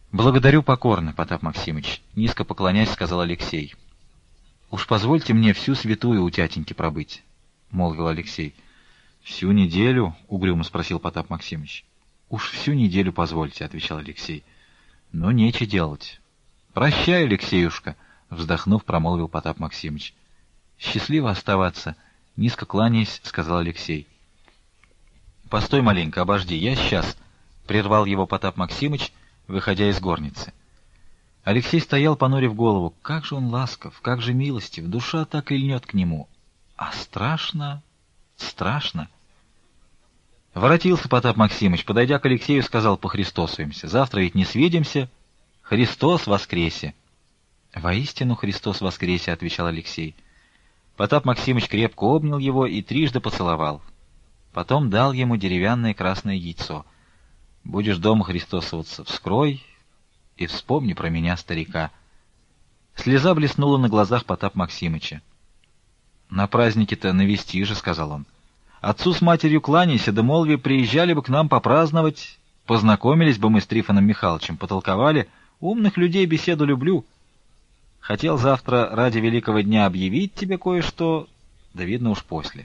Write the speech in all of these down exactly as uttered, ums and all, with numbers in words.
«Благодарю покорно, Потап Максимыч», — низко поклоняясь, сказал Алексей. «Уж позвольте мне всю святую у тятеньки пробыть», — молвил Алексей. «Всю неделю?» — угрюмо спросил Потап Максимыч. «Уж всю неделю позвольте», — отвечал Алексей. «Но нече делать». «Прощай, Алексеюшка», — вздохнув, промолвил Потап Максимыч. «Счастливо оставаться», — низко кланяясь, сказал Алексей. «Постой маленько, обожди, я сейчас», — прервал его Потап Максимыч, выходя из горницы. Алексей стоял, понурив голову. Как же он ласков, как же милостив, душа так и льнет к нему. А страшно, страшно. Воротился Потап Максимыч, подойдя к Алексею, сказал: «Похристосуемся. Завтра ведь не свидимся. Христос воскресе!» «Воистину Христос воскресе!» — отвечал Алексей. Потап Максимыч крепко обнял его и трижды поцеловал. Потом дал ему деревянное красное яйцо. «Будешь дома христосоваться, вскрой и вспомни про меня, старика». Слеза блеснула на глазах Потап Максимыча. «На празднике-то навести же», — сказал он. «Отцу с матерью кланяйся, да молви, приезжали бы к нам попраздновать, познакомились бы мы с Трифоном Михайловичем, потолковали. Умных людей беседу люблю. Хотел завтра ради великого дня объявить тебе кое-что, да видно уж после».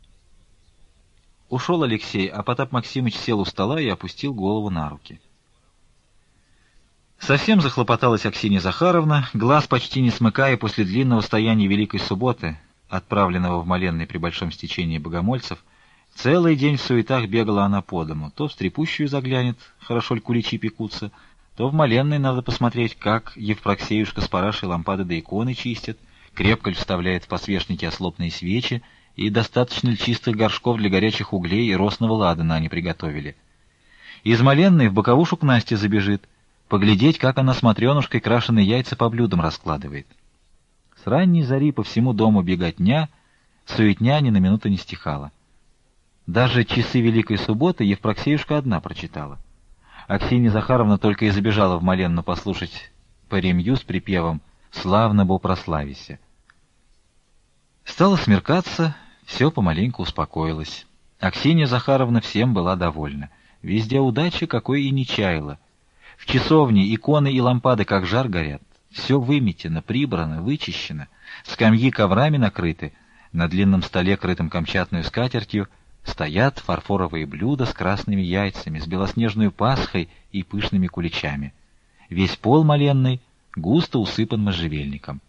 Ушел Алексей, а Потап Максимыч сел у стола и опустил голову на руки. Совсем захлопоталась Аксинья Захаровна, глаз почти не смыкая после длинного стояния Великой Субботы, отправленного в моленный при большом стечении богомольцев. Целый день в суетах бегала она по дому. То в стрепущую заглянет, хорошо ли куличи пекутся, то в моленной надо посмотреть, как Евпроксеюшка с парашей лампады до иконы чистят, крепко ли вставляет в посвечники ослопные свечи, и достаточно ли чистых горшков для горячих углей и росного ладана они приготовили. Из моленной в боковушу к Насте забежит, поглядеть, как она с Матренушкой крашеные яйца по блюдам раскладывает. С ранней зари по всему дому беготня, суетня ни на минуту не стихала. Даже часы Великой Субботы Евпроксеюшка одна прочитала. Аксинья Захаровна только и забежала в моленну послушать паремью с припевом «Славно бо прославися». Стало смеркаться, все помаленьку успокоилось. Аксинья Захаровна всем была довольна. Везде удача, какой и не чаяла. В часовне иконы и лампады как жар горят. Все выметено, прибрано, вычищено. Скамьи коврами накрыты. На длинном столе, крытом камчатную скатертью, стоят фарфоровые блюда с красными яйцами, с белоснежной пасхой и пышными куличами. Весь пол моленный густо усыпан можжевельником.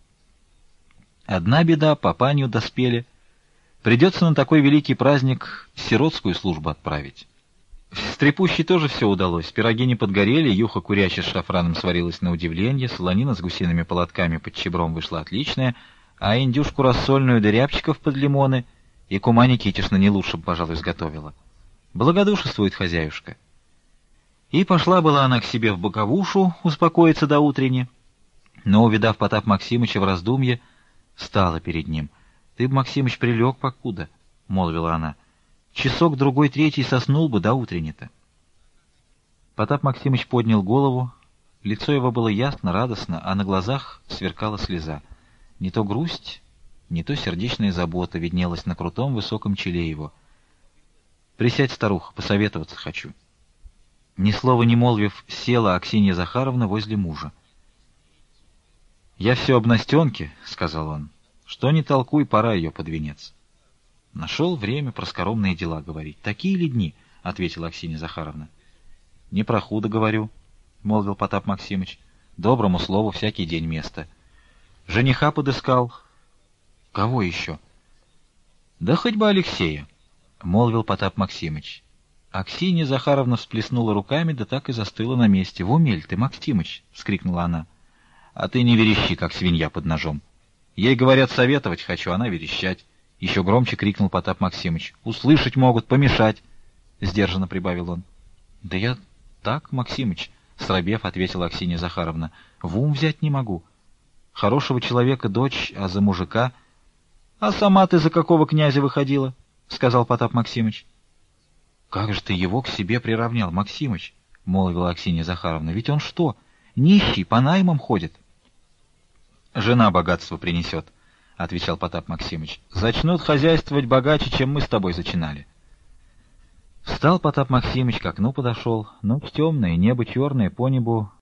Одна беда — папанью доспели. Придется на такой великий праздник сиротскую службу отправить. В Стрепущей тоже все удалось. Пироги не подгорели, юха курячая с шафраном сварилась на удивление, солонина с гусиными полотками под чебром вышла отличная, а индюшку рассольную да рябчиков под лимоны и кума Никитишна не лучше бы, пожалуй, сготовила. Благодушествует хозяюшка. И пошла была она к себе в боковушу успокоиться до утренни, но, увидав Потап Максимыча в раздумье, стала перед ним. «Ты б, Максимыч, прилег покуда», — молвила она. «Часок, другой, третий соснул бы до утренни-то». Потап Максимыч поднял голову. Лицо его было ясно, радостно, а на глазах сверкала слеза. Не то грусть, не то сердечная забота виднелась на крутом высоком челе его. «Присядь, старуха, посоветоваться хочу». Ни слова не молвив, села Аксинья Захаровна возле мужа. «Я все об Настенке», — сказал он. «Что не толкуй, пора ее под венец». Нашел время про скоромные дела говорить. «Такие ли дни?» — ответила Аксинья Захаровна. «Не про худо говорю», — молвил Потап Максимыч. «Доброму слову всякий день место. Жениха подыскал». «Кого еще?» «Да хоть бы Алексея», — молвил Потап Максимыч. Аксинья Захаровна всплеснула руками, да так и застыла на месте. «В уме ль ты, Максимыч?» — вскрикнула она. «А ты не верещи, как свинья под ножом. Ей, говорят, советовать хочу, она верещать». Еще громче крикнул Потап Максимыч. «Услышать могут, помешать!» — сдержанно прибавил он. «Да я так, Максимыч», — срабев, ответила Аксинья Захаровна. «В ум взять не могу. Хорошего человека дочь, а за мужика...» «А сама ты за какого князя выходила?» — сказал Потап Максимыч. «Как же ты его к себе приравнял, Максимыч?» — молвила Аксинья Захаровна. «Ведь он что, нищий, по наймам ходит?» «Жена богатство принесет», — отвечал Потап Максимыч. «Зачнут хозяйствовать богаче, чем мы с тобой зачинали». Встал Потап Максимыч, к окну подошел. Ночь темная, небо черное, по небу